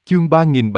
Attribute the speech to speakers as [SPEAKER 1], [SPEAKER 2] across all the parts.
[SPEAKER 1] Chương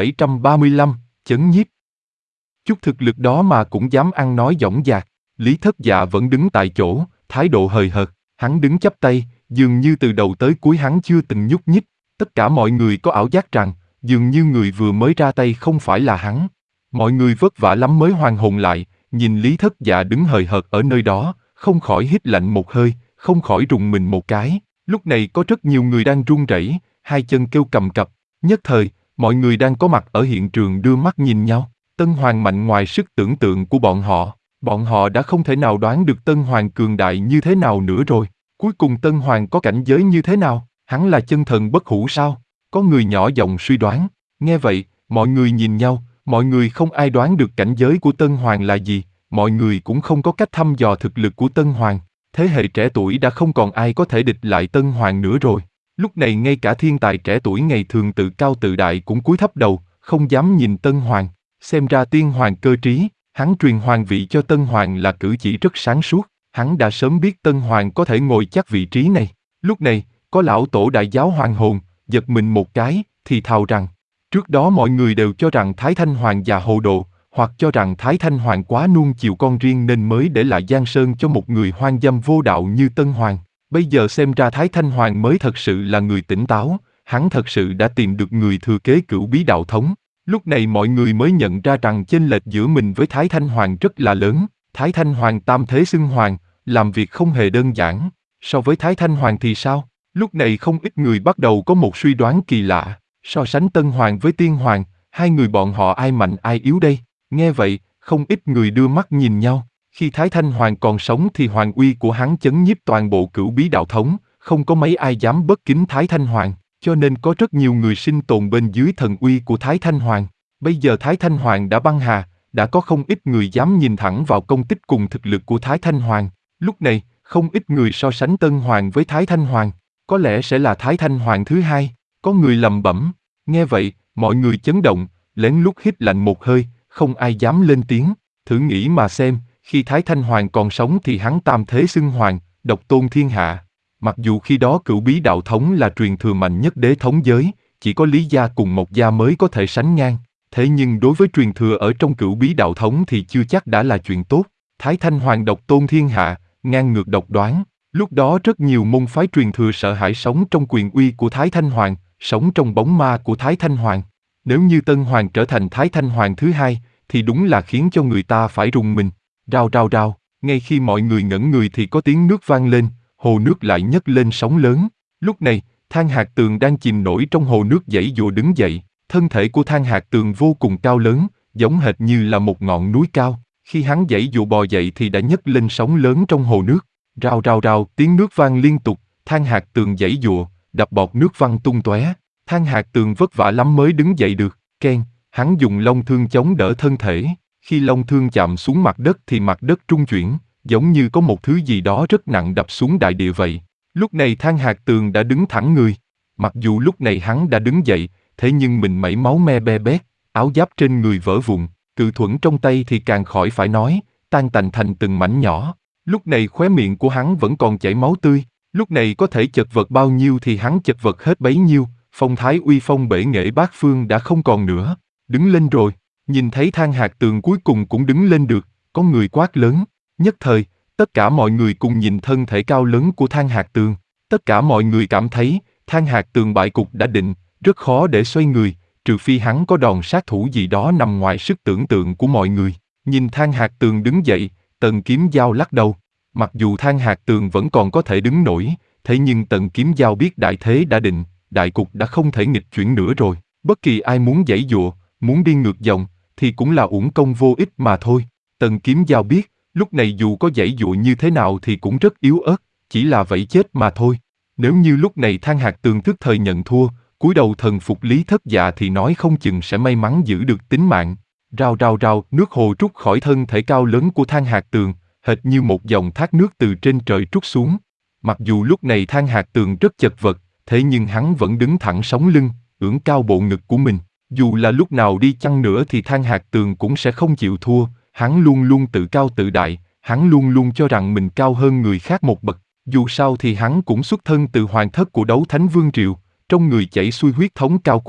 [SPEAKER 1] 3735, chấn nhiếp. Chút thực lực đó mà cũng dám ăn nói dõng dạc. Lý Thất Dạ vẫn đứng tại chỗ, thái độ hời hợt. Hắn đứng chắp tay, dường như từ đầu tới cuối hắn chưa từng nhúc nhích. Tất cả mọi người có ảo giác rằng, dường như người vừa mới ra tay không phải là hắn. Mọi người vất vả lắm mới hoàn hồn lại, nhìn Lý Thất Dạ đứng hời hợt ở nơi đó, không khỏi hít lạnh một hơi, không khỏi rùng mình một cái. Lúc này có rất nhiều người đang run rẩy, hai chân kêu cầm cập. Nhất thời, mọi người đang có mặt ở hiện trường đưa mắt nhìn nhau. Tân Hoàng mạnh ngoài sức tưởng tượng của bọn họ. Bọn họ đã không thể nào đoán được Tân Hoàng cường đại như thế nào nữa rồi. Cuối cùng Tân Hoàng có cảnh giới như thế nào? Hắn là chân thần bất hủ sao? Có người nhỏ giọng suy đoán. Nghe vậy, mọi người nhìn nhau, mọi người không ai đoán được cảnh giới của Tân Hoàng là gì. Mọi người cũng không có cách thăm dò thực lực của Tân Hoàng. Thế hệ trẻ tuổi đã không còn ai có thể địch lại Tân Hoàng nữa rồi. Lúc này ngay cả thiên tài trẻ tuổi ngày thường tự cao tự đại cũng cúi thấp đầu, không dám nhìn Tân Hoàng. Xem ra Tiên Hoàng cơ trí, hắn truyền hoàng vị cho Tân Hoàng là cử chỉ rất sáng suốt. Hắn đã sớm biết Tân Hoàng có thể ngồi chắc vị trí này. Lúc này, có lão tổ đại giáo hoàng hồn, giật mình một cái, thì thào rằng, trước đó mọi người đều cho rằng Thái Thanh Hoàng già hồ đồ, hoặc cho rằng Thái Thanh Hoàng quá nuông chiều con riêng nên mới để lại Giang Sơn cho một người hoang dâm vô đạo như Tân Hoàng. Bây giờ xem ra Thái Thanh Hoàng mới thật sự là người tỉnh táo, hắn thật sự đã tìm được người thừa kế Cửu Bí đạo thống. Lúc này mọi người mới nhận ra rằng chênh lệch giữa mình với Thái Thanh Hoàng rất là lớn. Thái Thanh Hoàng tam thế xưng hoàng, làm việc không hề đơn giản. So với Thái Thanh Hoàng thì sao? Lúc này không ít người bắt đầu có một suy đoán kỳ lạ. So sánh Tân Hoàng với Tiên Hoàng, hai người bọn họ ai mạnh ai yếu đây? Nghe vậy, không ít người đưa mắt nhìn nhau. Khi Thái Thanh Hoàng còn sống thì hoàng uy của hắn chấn nhiếp toàn bộ Cửu Bí đạo thống, không có mấy ai dám bất kính Thái Thanh Hoàng, cho nên có rất nhiều người sinh tồn bên dưới thần uy của Thái Thanh Hoàng. Bây giờ Thái Thanh Hoàng đã băng hà, đã có không ít người dám nhìn thẳng vào công tích cùng thực lực của Thái Thanh Hoàng. Lúc này, không ít người so sánh Tân Hoàng với Thái Thanh Hoàng, có lẽ sẽ là Thái Thanh Hoàng thứ hai. Có người lẩm bẩm. Nghe vậy, mọi người chấn động, lén lút hít lạnh một hơi, không ai dám lên tiếng. Thử nghĩ mà xem, khi Thái Thanh Hoàng còn sống thì hắn tam thế xưng hoàng, độc tôn thiên hạ. Mặc dù khi đó Cửu Bí đạo thống là truyền thừa mạnh nhất đế thống giới, chỉ có Lý gia cùng Mộc gia mới có thể sánh ngang. Thế nhưng đối với truyền thừa ở trong Cửu Bí đạo thống thì chưa chắc đã là chuyện tốt. Thái Thanh Hoàng độc tôn thiên hạ, ngang ngược độc đoán. Lúc đó rất nhiều môn phái truyền thừa sợ hãi sống trong quyền uy của Thái Thanh Hoàng, sống trong bóng ma của Thái Thanh Hoàng. Nếu như Tân Hoàng trở thành Thái Thanh Hoàng thứ hai, thì đúng là khiến cho người ta phải rùng mình. Rào rào rào, ngay khi mọi người ngẩn người thì có tiếng nước vang lên, hồ nước lại nhấc lên sóng lớn. Lúc này, Than Hạc Tường đang chìm nổi trong hồ nước giãy giụa đứng dậy. Thân thể của Than Hạc Tường vô cùng cao lớn, giống hệt như là một ngọn núi cao. Khi hắn giãy giụa bò dậy thì đã nhấc lên sóng lớn trong hồ nước. Rào rào rào, tiếng nước vang liên tục, Than Hạc Tường giãy giụa, đập bọt nước văng tung tóe. Than Hạc Tường vất vả lắm mới đứng dậy được. Keng, hắn dùng long thương chống đỡ thân thể. Khi long thương chạm xuống mặt đất thì mặt đất trung chuyển, giống như có một thứ gì đó rất nặng đập xuống đại địa vậy. Lúc này Than Hạc Tường đã đứng thẳng người. Mặc dù lúc này hắn đã đứng dậy, thế nhưng mình mẩy máu me be bét, áo giáp trên người vỡ vụn, cự thuẫn trong tay thì càng khỏi phải nói, tan tành thành từng mảnh nhỏ. Lúc này khóe miệng của hắn vẫn còn chảy máu tươi. Lúc này có thể chật vật bao nhiêu thì hắn chật vật hết bấy nhiêu. Phong thái uy phong bể nghệ bát phương đã không còn nữa. Đứng lên rồi. Nhìn thấy Than Hạc Tường cuối cùng cũng đứng lên được, có người quát lớn. Nhất thời, tất cả mọi người cùng nhìn thân thể cao lớn của Than Hạc Tường. Tất cả mọi người cảm thấy, Than Hạc Tường bại cục đã định, rất khó để xoay người, trừ phi hắn có đòn sát thủ gì đó nằm ngoài sức tưởng tượng của mọi người. Nhìn Than Hạc Tường đứng dậy, Tần Kiếm Giao lắc đầu. Mặc dù Than Hạc Tường vẫn còn có thể đứng nổi, thế nhưng Tần Kiếm Giao biết đại thế đã định, đại cục đã không thể nghịch chuyển nữa rồi. Bất kỳ ai muốn giãy giụa, muốn đi ngược dòng, thì cũng là uổng công vô ích mà thôi. Tần Kiếm Giao biết, lúc này dù có giãy giụa như thế nào thì cũng rất yếu ớt, chỉ là vẫy chết mà thôi. Nếu như lúc này Than Hạc Tường thức thời nhận thua, cúi đầu thần phục Lý Thất Dạ thì nói không chừng sẽ may mắn giữ được tính mạng. Rào rào rào, nước hồ trút khỏi thân thể cao lớn của Than Hạc Tường, hệt như một dòng thác nước từ trên trời trút xuống. Mặc dù lúc này Than Hạc Tường rất chật vật, thế nhưng hắn vẫn đứng thẳng sống lưng, ưỡn cao bộ ngực của mình. Dù là lúc nào đi chăng nữa thì Than Hạc Tường cũng sẽ không chịu thua, hắn luôn luôn tự cao tự đại, hắn luôn luôn cho rằng mình cao hơn người khác một bậc. Dù sao thì hắn cũng xuất thân từ hoàng thất của Đấu Thánh Vương Triều, trong người chảy xuôi huyết thống cao quý,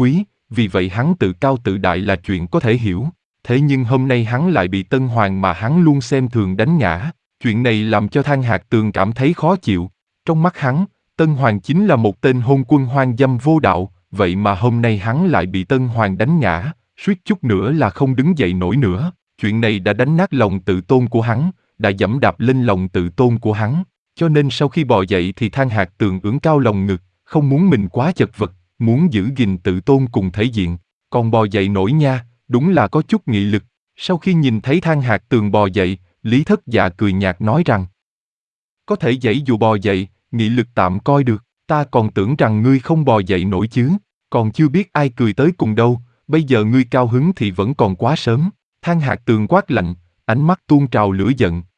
[SPEAKER 1] vì vậy hắn tự cao tự đại là chuyện có thể hiểu. Thế nhưng hôm nay hắn lại bị Tân Hoàng mà hắn luôn xem thường đánh ngã. Chuyện này làm cho Thang Hạc Tường cảm thấy khó chịu. Trong mắt hắn, Tân Hoàng chính là một tên hôn quân hoang dâm vô đạo, vậy mà hôm nay hắn lại bị Tân Hoàng đánh ngã, suýt chút nữa là không đứng dậy nổi nữa. Chuyện này đã đánh nát lòng tự tôn của hắn, đã giẫm đạp lên lòng tự tôn của hắn. Cho nên sau khi bò dậy thì Thang Hạc Tường ưỡn cao lồng ngực, không muốn mình quá chật vật, muốn giữ gìn tự tôn cùng thể diện. Còn bò dậy nổi nha, đúng là có chút nghị lực. Sau khi nhìn thấy Thang Hạc Tường bò dậy, Lý Thất Dạ cười nhạt nói rằng: có thể giãy dụ bò dậy, nghị lực tạm coi được, ta còn tưởng rằng ngươi không bò dậy nổi chứ, còn chưa biết ai cười tới cùng đâu, bây giờ ngươi cao hứng thì vẫn còn quá sớm. Thang Hạc Tường quát lạnh, ánh mắt tuôn trào lửa giận,